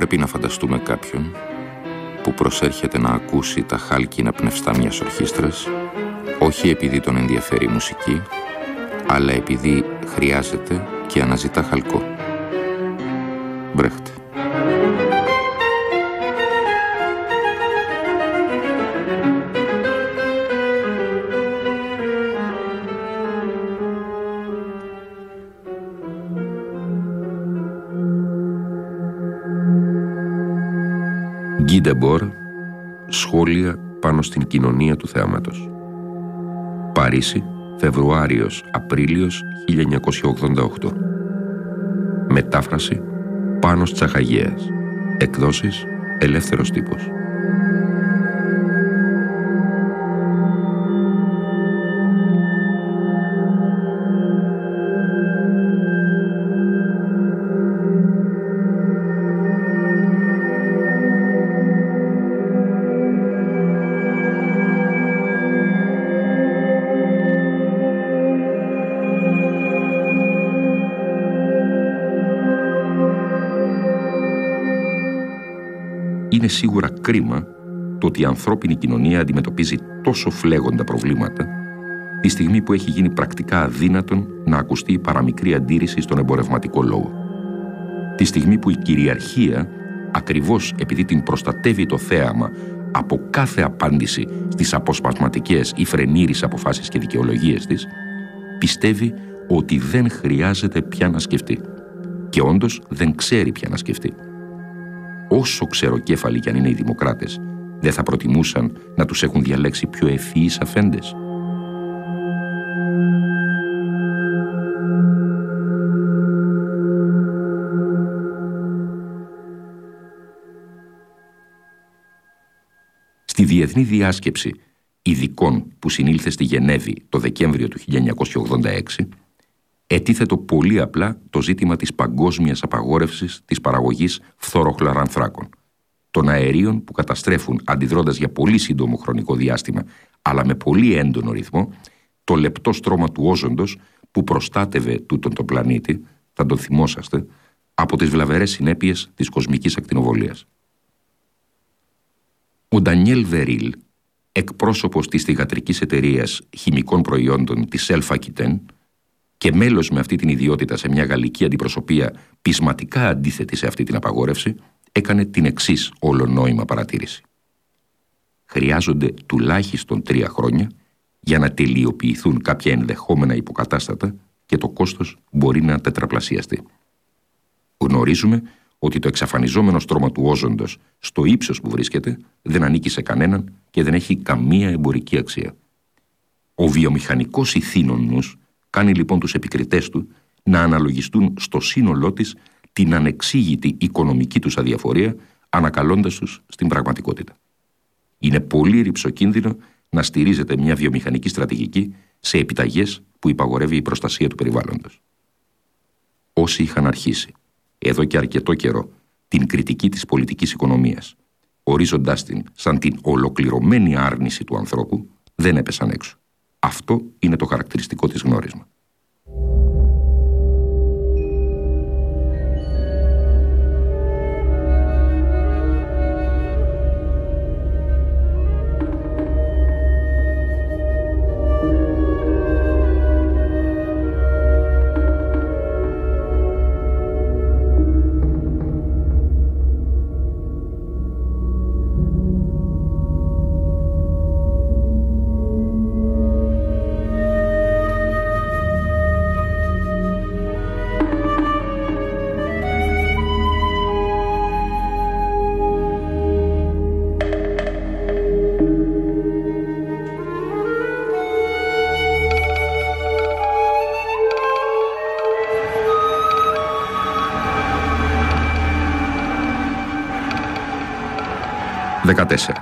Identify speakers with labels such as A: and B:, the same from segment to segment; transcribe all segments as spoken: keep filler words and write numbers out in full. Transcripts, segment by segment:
A: πρέπει να φανταστούμε κάποιον που προσέρχεται να ακούσει τα χάλκινα πνευστά μιας ορχήστρας, όχι επειδή τον ενδιαφέρει η μουσική, αλλά επειδή χρειάζεται και αναζητά χαλκό. Μπρέχτ.
B: Γκί Ντεμπόρ, σχόλια πάνω στην κοινωνία του θεάματος. Παρίσι, Φεβρουάριος-Απρίλιος χίλια εννιακόσια ογδόντα οκτώ. Μετάφραση Πάνος Τσαχαγέας. Εκδόσεις Ελεύθερος Τύπος. Είναι σίγουρα κρίμα το ότι η ανθρώπινη κοινωνία αντιμετωπίζει τόσο φλέγοντα προβλήματα τη στιγμή που έχει γίνει πρακτικά αδύνατον να ακουστεί η παραμικρή αντίρρηση στον εμπορευματικό λόγο. Τη στιγμή που η κυριαρχία, ακριβώς επειδή την προστατεύει το θέαμα από κάθε απάντηση στις αποσπασματικές ή φρενήρεις αποφάσεις και δικαιολογίες της, πιστεύει ότι δεν χρειάζεται πια να σκεφτεί. Και όντως δεν ξέρει πια να σκεφτεί. Όσο ξεροκέφαλοι κι αν είναι οι δημοκράτες, δεν θα προτιμούσαν να τους έχουν διαλέξει πιο ευφυείς αφέντες? Στη Διεθνή Διάσκεψη Ειδικών που συνήλθε στη Γενέβη το Δεκέμβριο του χίλια εννιακόσια ογδόντα έξι, ετίθετο πολύ απλά το ζήτημα της παγκόσμιας απαγόρευσης της παραγωγής φθοροχλωρανθράκων, των αερίων που καταστρέφουν, αντιδρώντας για πολύ σύντομο χρονικό διάστημα, αλλά με πολύ έντονο ρυθμό, το λεπτό στρώμα του όζοντος που προστάτευε τούτον τον πλανήτη, θα τον θυμόσαστε, από τις βλαβερές συνέπειες της κοσμικής ακτινοβολίας. Ο Ντανιέλ Βερίλ, εκπρόσωπος της θυγατρικής εταιρείας χημικών προϊόντων της Alpha Aquitaine και μέλος με αυτή την ιδιότητα σε μια γαλλική αντιπροσωπεία πεισματικά αντίθετη σε αυτή την απαγόρευση, έκανε την εξής ολονόημα παρατήρηση. Χρειάζονται τουλάχιστον τρία χρόνια για να τελειοποιηθούν κάποια ενδεχόμενα υποκατάστατα και το κόστος μπορεί να τετραπλασιαστεί. Γνωρίζουμε ότι το εξαφανιζόμενο στρώμα του όζοντος στο ύψος που βρίσκεται δεν ανήκει σε κανέναν και δεν έχει καμία εμπορική αξία. Ο βιομηχανικός ηθήνων νους κάνει λοιπόν τους επικριτές του να αναλογιστούν στο σύνολό της την ανεξήγητη οικονομική τους αδιαφορία, ανακαλώντας τους στην πραγματικότητα. Είναι πολύ ρυψοκίνδυνο να στηρίζεται μια βιομηχανική στρατηγική σε επιταγές που υπαγορεύει η προστασία του περιβάλλοντος. Όσοι είχαν αρχίσει, εδώ και αρκετό καιρό, την κριτική της πολιτικής οικονομίας, ορίζοντάς την σαν την ολοκληρωμένη άρνηση του ανθρώπου, δεν έπεσαν έξω. Αυτό είναι το χαρακτηριστικό της γνώρισμα. δεκατέσσερα.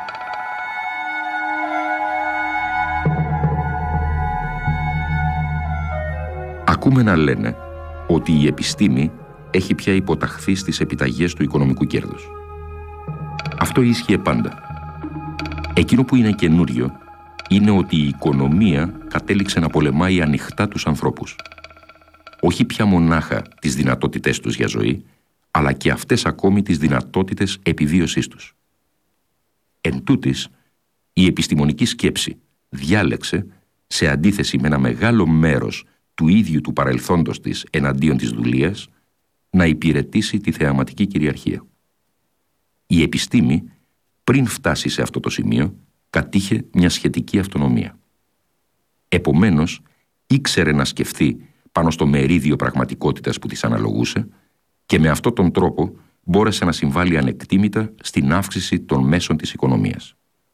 B: Ακούμε να λένε ότι η επιστήμη έχει πια υποταχθεί στις επιταγές του οικονομικού κέρδους. Αυτό ίσχυε πάντα. Εκείνο που είναι καινούριο είναι ότι η οικονομία κατέληξε να πολεμάει ανοιχτά τους ανθρώπους. Όχι πια μονάχα τις δυνατότητές τους για ζωή, αλλά και αυτές ακόμη τις δυνατότητες επιβίωσής τους. Εν τούτης, η επιστημονική σκέψη διάλεξε, σε αντίθεση με ένα μεγάλο μέρος του ίδιου του παρελθόντος της εναντίον της δουλείας, να υπηρετήσει τη θεαματική κυριαρχία. Η επιστήμη, πριν φτάσει σε αυτό το σημείο, κατήχε μια σχετική αυτονομία. Επομένως, ήξερε να σκεφτεί πάνω στο μερίδιο πραγματικότητας που της αναλογούσε και με αυτόν τον τρόπο μπόρεσε να συμβάλλει ανεκτήμητα στην αύξηση των μέσων της οικονομίας.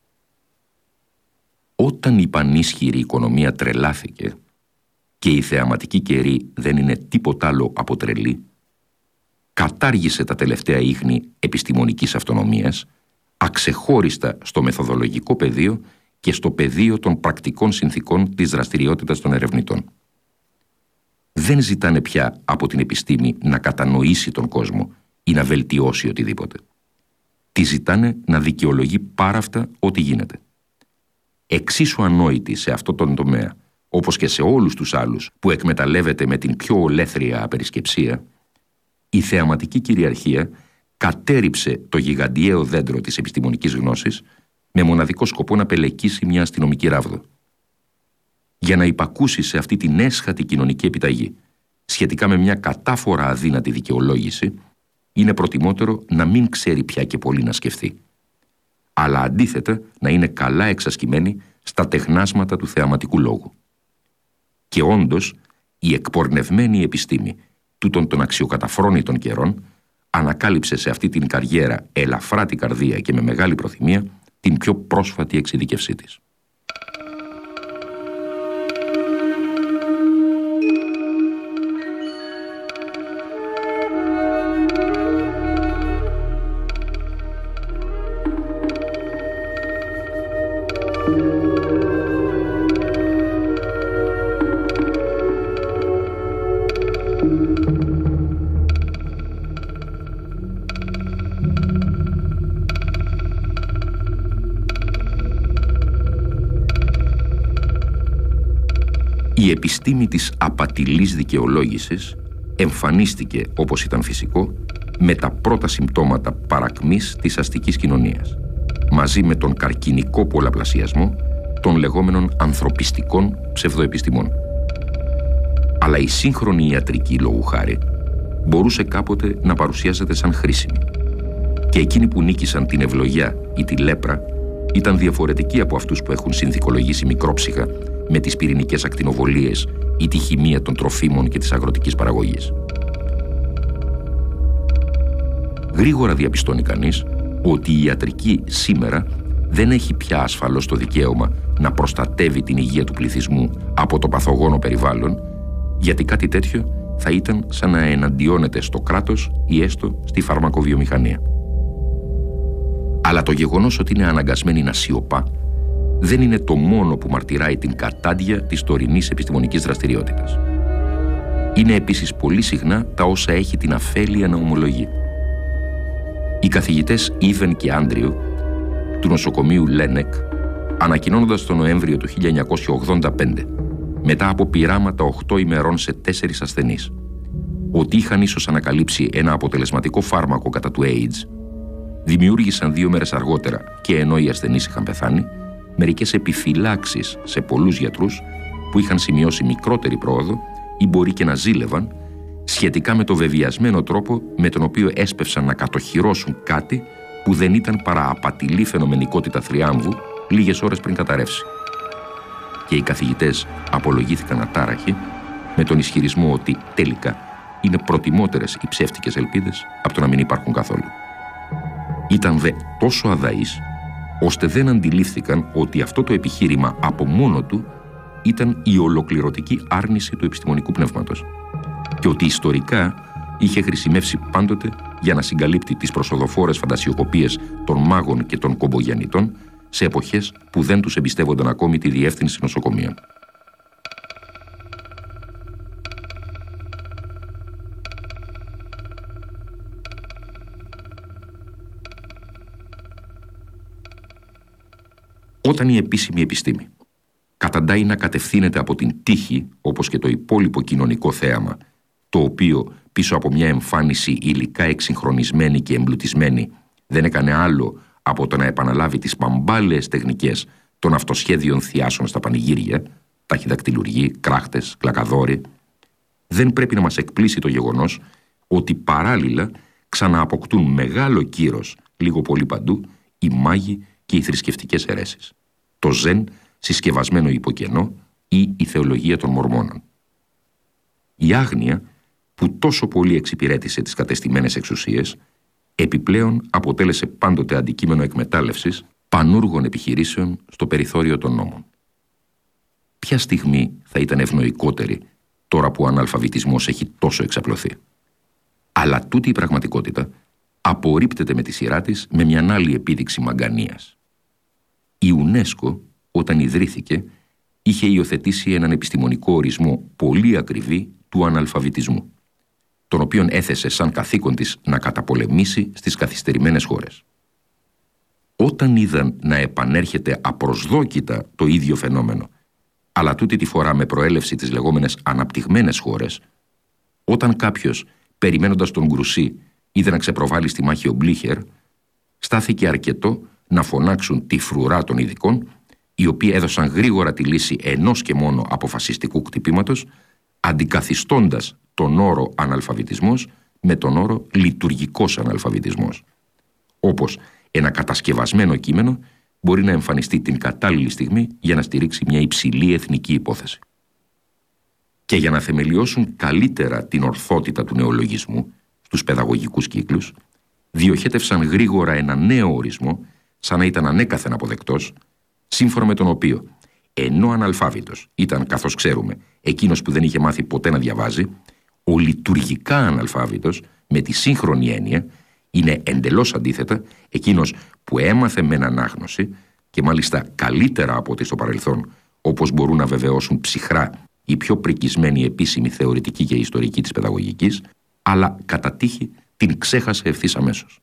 B: Όταν η πανίσχυρη οικονομία τρελάθηκε και η θεαματική καιρή δεν είναι τίποτα άλλο από τρελή, κατάργησε τα τελευταία ίχνη επιστημονικής αυτονομίας, αξεχώριστα στο μεθοδολογικό πεδίο και στο πεδίο των πρακτικών συνθήκων της δραστηριότητας των ερευνητών. Δεν ζητάνε πια από την επιστήμη να κατανοήσει τον κόσμο ή να βελτιώσει οτιδήποτε. Τη ζητάνε να δικαιολογεί πάρα αυτά ό,τι γίνεται. Εξίσου ανόητη σε αυτό τον τομέα, όπως και σε όλους τους άλλους που εκμεταλλεύεται με την πιο ολέθρια απερισκεψία, η θεαματική κυριαρχία κατέριψε το γιγαντιαίο δέντρο της επιστημονικής γνώσης με μοναδικό σκοπό να πελεκίσει μια αστυνομική ράβδο. Για να υπακούσει σε αυτή την έσχατη κοινωνική επιταγή, σχετικά με μια κατάφορα αδύνατη δικαιολόγηση, είναι προτιμότερο να μην ξέρει πια και πολύ να σκεφτεί, αλλά αντίθετα να είναι καλά εξασκημένη στα τεχνάσματα του θεαματικού λόγου. Και όντως, η εκπορνευμένη επιστήμη τούτων των αξιοκαταφρόνητων καιρών ανακάλυψε σε αυτή την καριέρα ελαφρά την καρδία και με μεγάλη προθυμία την πιο πρόσφατη εξειδικευσή της. Η επιστήμη της απατηλής δικαιολόγησης εμφανίστηκε, όπως ήταν φυσικό, με τα πρώτα συμπτώματα παρακμής της αστικής κοινωνίας, μαζί με τον καρκινικό πολλαπλασιασμό των λεγόμενων ανθρωπιστικών ψευδοεπιστημών. Αλλά η σύγχρονη ιατρική, λόγου χάρη, μπορούσε κάποτε να παρουσιάζεται σαν χρήσιμη. Και εκείνοι που νίκησαν την ευλογιά ή τη λέπρα ήταν διαφορετικοί από αυτούς που έχουν συνθηκολογήσει μικρόψυχα με τις πυρηνικές ακτινοβολίες ή τη χημεία των τροφίμων και της αγροτικής παραγωγής. Γρήγορα διαπιστώνει κανείς ότι η ιατρική σήμερα δεν έχει πια ασφαλώς το δικαίωμα να προστατεύει την υγεία του πληθυσμού από το παθογόνο περιβάλλον, γιατί κάτι τέτοιο θα ήταν σαν να εναντιώνεται στο κράτος ή έστω στη φαρμακοβιομηχανία. Αλλά το γεγονός ότι είναι αναγκασμένη να σιωπά δεν είναι το μόνο που μαρτυράει την κατάντια της τωρινής επιστημονικής δραστηριότητας. Είναι επίσης πολύ συχνά τα όσα έχει την αφέλεια να ομολογεί. Οι καθηγητές Ήβεν και Άντριου του νοσοκομείου Λένεκ, ανακοινώνοντας τον Νοέμβριο του χίλια εννιακόσια ογδόντα πέντε, μετά από πειράματα οκτώ ημερών σε τέσσερις ασθενείς, ότι είχαν ίσως ανακαλύψει ένα αποτελεσματικό φάρμακο κατά του AIDS, δημιούργησαν δύο μέρες αργότερα, και ενώ οι ασθενείς είχαν πεθάνει, μερικές επιφυλάξεις σε πολλούς γιατρούς που είχαν σημειώσει μικρότερη πρόοδο ή μπορεί και να ζήλευαν σχετικά με το βεβαιασμένο τρόπο με τον οποίο έσπευσαν να κατοχυρώσουν κάτι που δεν ήταν παρά απατηλή φαινομενικότητα θριάμβου λίγες ώρες πριν καταρρεύσει. Και οι καθηγητές απολογήθηκαν ατάραχοι με τον ισχυρισμό ότι τελικά είναι προτιμότερες οι ψεύτικες ελπίδες από το να μην υπάρχουν καθόλου. Ήταν δε τόσο αδαείς ώστε δεν αντιλήφθηκαν ότι αυτό το επιχείρημα από μόνο του ήταν η ολοκληρωτική άρνηση του επιστημονικού πνεύματος και ότι ιστορικά είχε χρησιμεύσει πάντοτε για να συγκαλύπτει τις προσοδοφόρες φαντασιοκοπίες των μάγων και των κομπογιαννητών σε εποχές που δεν τους εμπιστεύονταν ακόμη τη διεύθυνση νοσοκομείων. Όταν η επίσημη επιστήμη καταντάει να κατευθύνεται από την τύχη, όπως και το υπόλοιπο κοινωνικό θέαμα, το οποίο πίσω από μια εμφάνιση υλικά εξυγχρονισμένη και εμπλουτισμένη δεν έκανε άλλο από το να επαναλάβει τις παμπάλαιες τεχνικές των αυτοσχέδιων θειάσεων στα πανηγύρια, ταχυδακτηλουργοί, κράχτες, κλακαδόροι, δεν πρέπει να μας εκπλήσει το γεγονός ότι παράλληλα ξανααποκτούν μεγάλο κύρος λίγο πολύ παντού οι μάγοι και οι θρησκευτικές αιρέσεις, το ζεν συσκευασμένο υποκενό ή η θεολογία των Μορμόνων. Η άγνοια που τόσο πολύ εξυπηρέτησε τις κατεστημένες εξουσίες επιπλέον αποτέλεσε πάντοτε αντικείμενο εκμετάλλευσης πανούργων επιχειρήσεων στο περιθώριο των νόμων. Ποια στιγμή θα ήταν ευνοϊκότερη τώρα που ο αναλφαβητισμός έχει τόσο εξαπλωθεί? Αλλά τούτη η πραγματικότητα απορρίπτεται με τη σειρά της με μια άλλη επίδειξη μαγκανίας. Η UNESCO, όταν ιδρύθηκε, είχε υιοθετήσει έναν επιστημονικό ορισμό πολύ ακριβή του αναλφαβητισμού, τον οποίον έθεσε σαν καθήκον της να καταπολεμήσει στις καθυστερημένες χώρες. Όταν είδαν να επανέρχεται απροσδόκητα το ίδιο φαινόμενο, αλλά τούτη τη φορά με προέλευση τις λεγόμενες αναπτυγμένες χώρες, όταν κάποιος, περιμένοντας τον Γκρουσί, είδε να ξεπροβάλλει στη μάχη ο Μπλίχερ, στάθηκε αρκετό να φωνάξουν τη φρουρά των ειδικών, οι οποίοι έδωσαν γρήγορα τη λύση ενός και μόνο αποφασιστικού κτυπήματος, αντικαθιστώντας τον όρο αναλφαβητισμός με τον όρο λειτουργικός αναλφαβητισμός. Όπως ένα κατασκευασμένο κείμενο μπορεί να εμφανιστεί την κατάλληλη στιγμή για να στηρίξει μια υψηλή εθνική υπόθεση. Και για να θεμελιώσουν καλύτερα την ορθότητα του νεολογισμού στους παιδαγωγικούς κύκλους, διοχέτευσαν γρήγορα ένα νέο ορισμό, σαν να ήταν ανέκαθεν αποδεκτός, σύμφωνα με τον οποίο, ενώ αναλφάβητος ήταν, καθώς ξέρουμε, εκείνος που δεν είχε μάθει ποτέ να διαβάζει, ο λειτουργικά αναλφάβητος, με τη σύγχρονη έννοια, είναι εντελώς αντίθετα εκείνος που έμαθε μεν ανάγνωση και μάλιστα καλύτερα από ό,τι στο παρελθόν, όπως μπορούν να βεβαιώσουν ψυχρά οι πιο πρικισμένοι επίσημοι θεωρητικοί και ιστορικοί της παιδαγωγικής, αλλά κατά τύχη την ξέχασε ευθύς αμέσως.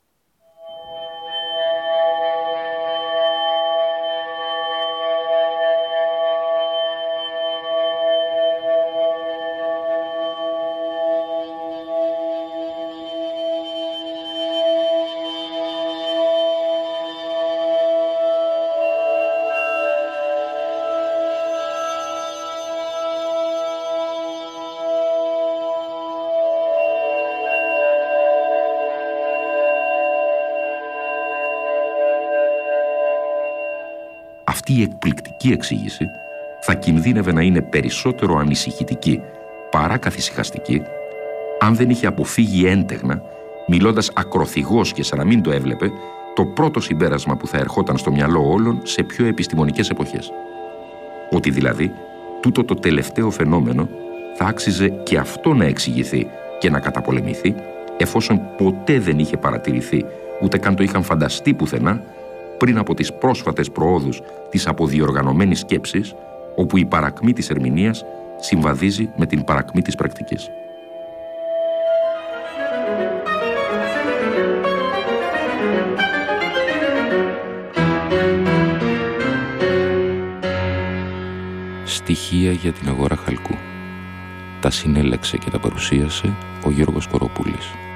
B: Αυτή η εκπληκτική εξήγηση θα κινδύνευε να είναι περισσότερο ανησυχητική παρά καθησυχαστική αν δεν είχε αποφύγει έντεγνα, μιλώντας ακροθυγώς και σαν να μην το έβλεπε, το πρώτο συμπέρασμα που θα ερχόταν στο μυαλό όλων σε πιο επιστημονικές εποχές. Ότι δηλαδή τούτο το τελευταίο φαινόμενο θα άξιζε και αυτό να εξηγηθεί και να καταπολεμηθεί, εφόσον ποτέ δεν είχε παρατηρηθεί, ούτε καν το είχαν φανταστεί πουθενά, πριν από τις πρόσφατες προόδους της αποδιοργανωμένης σκέψης, όπου η παρακμή της ερμηνείας συμβαδίζει με την παρακμή της πρακτικής.
A: Στοιχεία για την αγορά χαλκού. Τα συνέλεξε και τα παρουσίασε ο Γιώργος Κοροπούλης.